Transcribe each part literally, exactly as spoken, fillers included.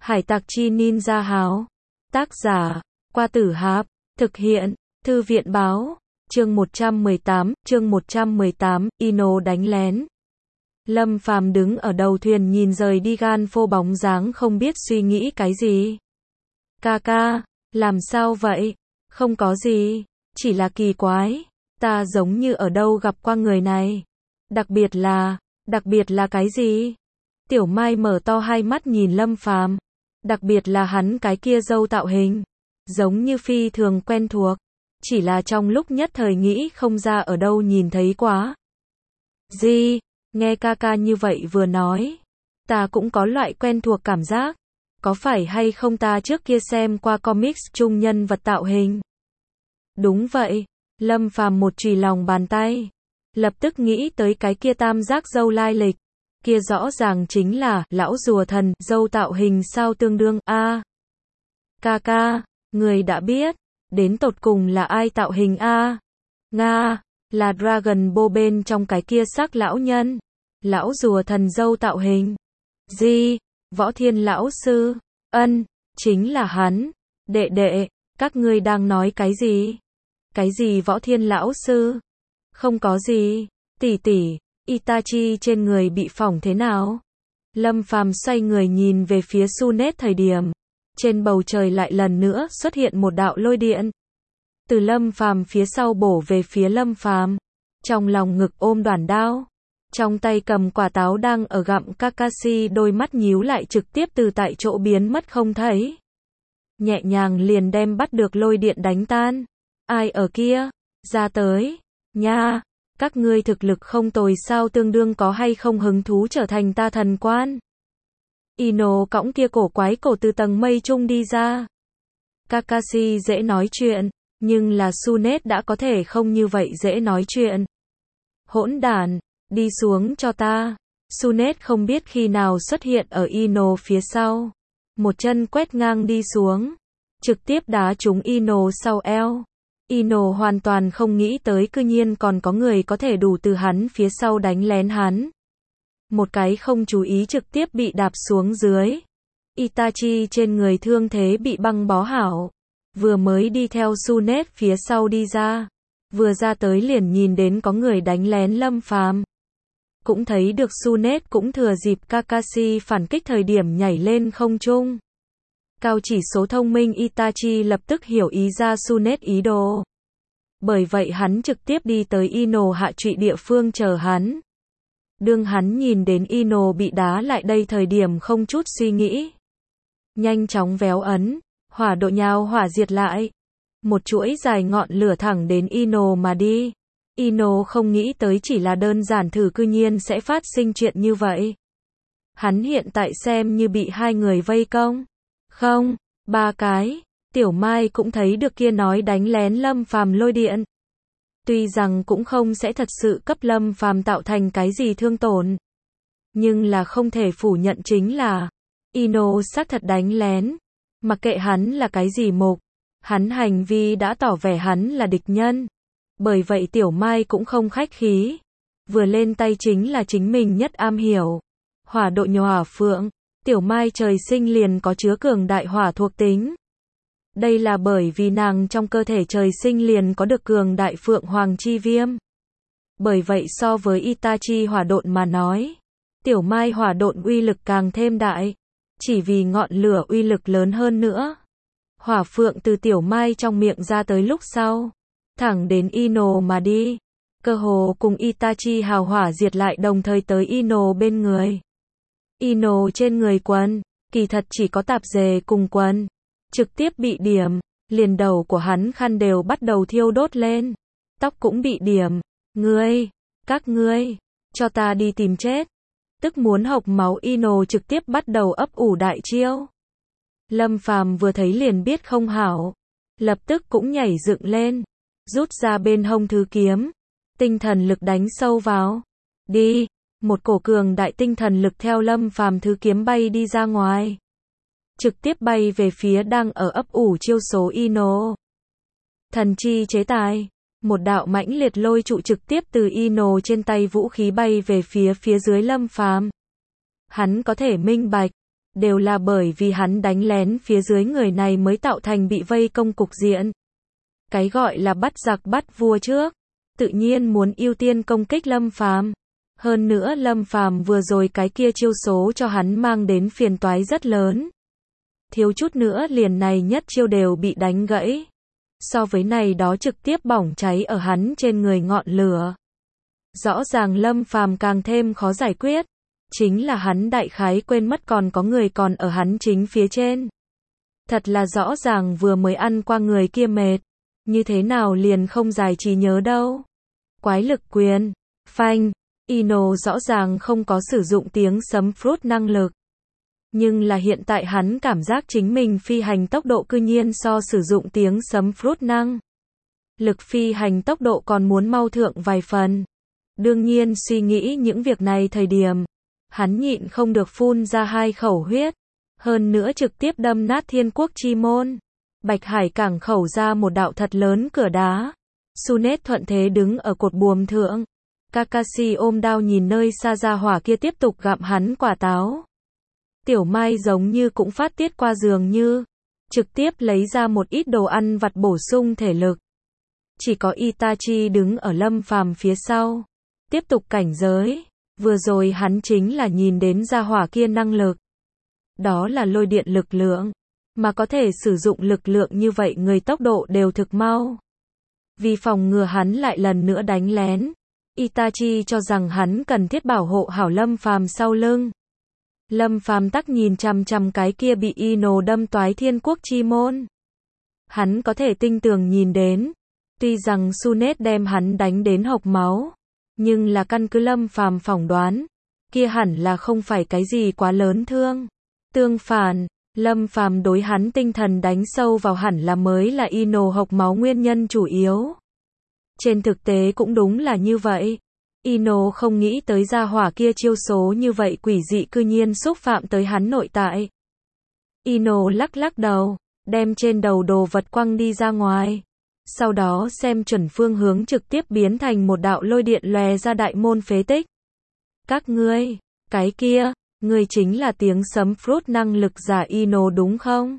Hải tặc chi ninja háo. Tác giả, Qua Tử Hạp. Thực hiện, Thư viện báo. Chương một trăm mười tám, chương một trăm mười tám, Ino đánh lén. Lâm Phàm đứng ở đầu thuyền nhìn rời đi gan phô bóng dáng không biết suy nghĩ cái gì. Ca ca, làm sao vậy? Không có gì, chỉ là kỳ quái. Ta giống như ở đâu gặp qua người này. Đặc biệt là, đặc biệt là cái gì? Tiểu Mai mở to hai mắt nhìn Lâm Phàm. Đặc biệt là hắn cái kia râu tạo hình. Giống như phi thường quen thuộc. Chỉ là trong lúc nhất thời nghĩ không ra ở đâu nhìn thấy quá. Gì? Nghe ca ca như vậy vừa nói. Ta cũng có loại quen thuộc cảm giác. Có phải hay không ta trước kia xem qua comics chung nhân vật tạo hình? Đúng vậy. Lâm Phàm một chùy lòng bàn tay. Lập tức nghĩ tới cái kia tam giác râu lai lịch. Kia rõ ràng chính là lão rùa thần, râu tạo hình sao tương đương a. À, ca ca, người đã biết, đến tột cùng là ai tạo hình a? À, Nga, là Dragon Ball bên trong cái kia sắc lão nhân. Lão rùa thần râu tạo hình. Gì? Võ Thiên lão sư? Ân, chính là hắn. Đệ đệ, các ngươi đang nói cái gì? Cái gì Võ Thiên lão sư? Không có gì. Tỷ tỷ, Itachi trên người bị phỏng thế nào? Lâm Phàm xoay người nhìn về phía Sunet thời điểm. Trên bầu trời lại lần nữa xuất hiện một đạo lôi điện. Từ Lâm Phàm phía sau bổ về phía Lâm Phàm. Trong lòng ngực ôm đoản đao. Trong tay cầm quả táo đang ở gặm Kakashi, đôi mắt nhíu lại trực tiếp từ tại chỗ biến mất không thấy. Nhẹ nhàng liền đem bắt được lôi điện đánh tan. Ai ở kia? Ra tới. Nha, các ngươi thực lực không tồi sao, tương đương có hay không hứng thú trở thành ta thần quan? Ino cõng kia cổ quái cổ từ tầng mây chung đi ra. Kakashi dễ nói chuyện, nhưng là Sunet đã có thể không như vậy dễ nói chuyện. Hỗn đản, đi xuống cho ta. Sunet không biết khi nào xuất hiện ở Ino phía sau. Một chân quét ngang đi xuống. Trực tiếp đá trúng Ino sau eo. Ino hoàn toàn không nghĩ tới cư nhiên còn có người có thể đủ từ hắn phía sau đánh lén hắn. Một cái không chú ý trực tiếp bị đạp xuống dưới. Itachi trên người thương thế bị băng bó hảo. Vừa mới đi theo Sunet phía sau đi ra. Vừa ra tới liền nhìn đến có người đánh lén Lâm Phàm. Cũng thấy được Sunet cũng thừa dịp Kakashi phản kích thời điểm nhảy lên không trung. Cao chỉ số thông minh Itachi lập tức hiểu ý ra Sunet ý đồ. Bởi vậy hắn trực tiếp đi tới Ino hạ trụy địa phương chờ hắn. Đương hắn nhìn đến Ino bị đá lại đây thời điểm không chút suy nghĩ. Nhanh chóng véo ấn, hỏa độ nhào hỏa diệt lại. Một chuỗi dài ngọn lửa thẳng đến Ino mà đi. Ino không nghĩ tới chỉ là đơn giản thử cư nhiên sẽ phát sinh chuyện như vậy. Hắn hiện tại xem như bị hai người vây công. Không, ba cái. Tiểu Mai cũng thấy được kia nói đánh lén Lâm Phàm lôi điện. Tuy rằng cũng không sẽ thật sự cấp Lâm Phàm tạo thành cái gì thương tổn. Nhưng là không thể phủ nhận chính là Ino xác thật đánh lén. Mặc kệ hắn là cái gì mục. Hắn hành vi đã tỏ vẻ hắn là địch nhân. Bởi vậy Tiểu Mai cũng không khách khí. Vừa lên tay chính là chính mình nhất am hiểu. Hỏa độ nhòa phượng. Tiểu Mai trời sinh liền có chứa cường đại hỏa thuộc tính. Đây là bởi vì nàng trong cơ thể trời sinh liền có được cường đại phượng hoàng chi viêm. Bởi vậy so với Itachi hỏa độn mà nói, Tiểu Mai hỏa độn uy lực càng thêm đại. Chỉ vì ngọn lửa uy lực lớn hơn nữa. Hỏa phượng từ Tiểu Mai trong miệng ra tới lúc sau. Thẳng đến Ino mà đi. Cơ hồ cùng Itachi hào hỏa diệt lại đồng thời tới Ino bên người. Ino trên người quần, kỳ thật chỉ có tạp dề cùng quần. Trực tiếp bị điểm, liền đầu của hắn khăn đều bắt đầu thiêu đốt lên. Tóc cũng bị điểm. Ngươi, các ngươi, cho ta đi tìm chết. Tức muốn hộc máu Ino trực tiếp bắt đầu ấp ủ đại chiêu. Lâm Phàm vừa thấy liền biết không hảo. Lập tức cũng nhảy dựng lên. Rút ra bên hông thứ kiếm. Tinh thần lực đánh sâu vào. Đi. Một cổ cường đại tinh thần lực theo Lâm Phàm thứ kiếm bay đi ra ngoài. Trực tiếp bay về phía đang ở ấp ủ chiêu số Ino. Thần chi chế tài. Một đạo mãnh liệt lôi trụ trực tiếp từ Ino trên tay vũ khí bay về phía phía dưới Lâm Phàm. Hắn có thể minh bạch. đều là bởi vì hắn đánh lén phía dưới người này mới tạo thành bị vây công cục diện. Cái gọi là bắt giặc bắt vua trước, tự nhiên muốn ưu tiên công kích Lâm Phàm. Hơn nữa Lâm Phàm vừa rồi cái kia chiêu số cho hắn mang đến phiền toái rất lớn. Thiếu chút nữa liền này nhất chiêu đều bị đánh gãy. So với này đó trực tiếp bỏng cháy ở hắn trên người ngọn lửa. Rõ ràng Lâm Phàm càng thêm khó giải quyết. Chính là hắn đại khái quên mất còn có người còn ở hắn chính phía trên. Thật là rõ ràng vừa mới ăn qua người kia mệt. Như thế nào liền không giải trí nhớ đâu. Quái lực quyền. Phanh. Ino rõ ràng không có sử dụng tiếng sấm fruit năng lực. Nhưng là hiện tại hắn cảm giác chính mình phi hành tốc độ cư nhiên so sử dụng tiếng sấm fruit năng. Lực phi hành tốc độ còn muốn mau thượng vài phần. Đương nhiên suy nghĩ những việc này thời điểm. Hắn nhịn không được phun ra hai khẩu huyết. Hơn nữa trực tiếp đâm nát thiên quốc chi môn. Bạch Hải cảng khẩu ra một đạo thật lớn cửa đá. Sunet thuận thế đứng ở cột buồm thượng. Kakashi ôm đao nhìn nơi xa ra hỏa kia tiếp tục gặm hắn quả táo. Tiểu Mai giống như cũng phát tiết qua dường như. Trực tiếp lấy ra một ít đồ ăn vặt bổ sung thể lực. Chỉ có Itachi đứng ở Lâm Phàm phía sau. Tiếp tục cảnh giới. Vừa rồi hắn chính là nhìn đến ra hỏa kia năng lực. Đó là lôi điện lực lượng. Mà có thể sử dụng lực lượng như vậy người tốc độ đều thực mau. Vì phòng ngừa hắn lại lần nữa đánh lén. Itachi cho rằng hắn cần thiết bảo hộ hảo Lâm Phàm sau lưng. Lâm Phàm tắc nhìn chằm chằm cái kia bị Ino đâm toái thiên quốc chi môn. Hắn có thể tinh tường nhìn đến. Tuy rằng Sunet đem hắn đánh đến hộc máu. Nhưng là căn cứ Lâm Phàm phỏng đoán. Kia hẳn là không phải cái gì quá lớn thương. Tương phản, Lâm Phàm đối hắn tinh thần đánh sâu vào hẳn là mới là Ino hộc máu nguyên nhân chủ yếu. Trên thực tế cũng đúng là như vậy. Ino không nghĩ tới gia hỏa kia chiêu số như vậy quỷ dị cư nhiên xúc phạm tới hắn nội tại. Ino lắc lắc đầu, đem trên đầu đồ vật quăng đi ra ngoài. Sau đó xem chuẩn phương hướng trực tiếp biến thành một đạo lôi điện lòe ra đại môn phế tích. Các ngươi, cái kia, ngươi chính là tiếng sấm fruit năng lực giả Ino đúng không?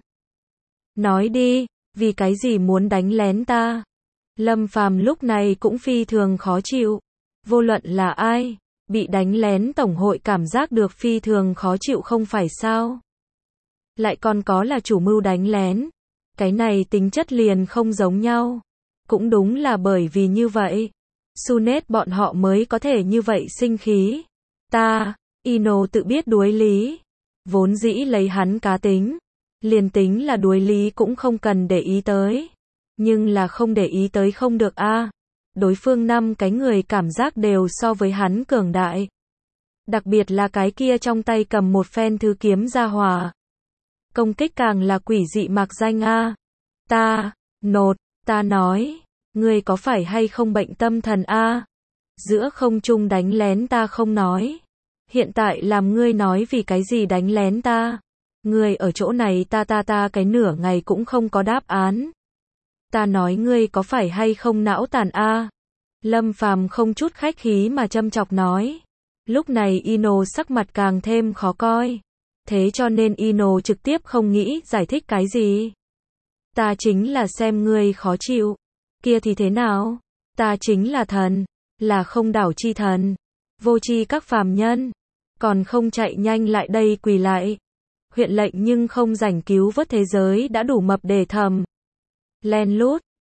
Nói đi, vì cái gì muốn đánh lén ta? Lâm Phàm lúc này cũng phi thường khó chịu. Vô luận là ai, bị đánh lén tổng hội cảm giác được phi thường khó chịu không phải sao? Lại còn có là chủ mưu đánh lén. Cái này tính chất liền không giống nhau. Cũng đúng là bởi vì như vậy. Sunet bọn họ mới có thể như vậy sinh khí. Ta, Ino tự biết đuối lý. Vốn dĩ lấy hắn cá tính. Liền tính là đuối lý cũng không cần để ý tới. Nhưng là không để ý tới không được a. À. Đối phương năm cái người cảm giác đều so với hắn cường đại. Đặc biệt là cái kia trong tay cầm một phen thứ kiếm ra hỏa. Công kích càng là quỷ dị mạc danh a. À. Ta, nột, ta nói, ngươi có phải hay không bệnh tâm thần a? À? Giữa không trung đánh lén ta không nói. Hiện tại làm ngươi nói vì cái gì đánh lén ta? Ngươi ở chỗ này ta ta ta cái nửa ngày cũng không có đáp án. Ta nói ngươi có phải hay không não tàn a? À? Lâm Phàm không chút khách khí mà châm chọc nói. Lúc này Ino sắc mặt càng thêm khó coi. Thế cho nên Ino trực tiếp không nghĩ giải thích cái gì. Ta chính là xem ngươi khó chịu. Kia thì thế nào? Ta chính là thần. Là không đảo chi thần. Vô chi các phàm nhân. Còn không chạy nhanh lại đây quỳ lại. Huyện lệnh nhưng không rảnh cứu vớt thế giới đã đủ mập để thầm. Len lút.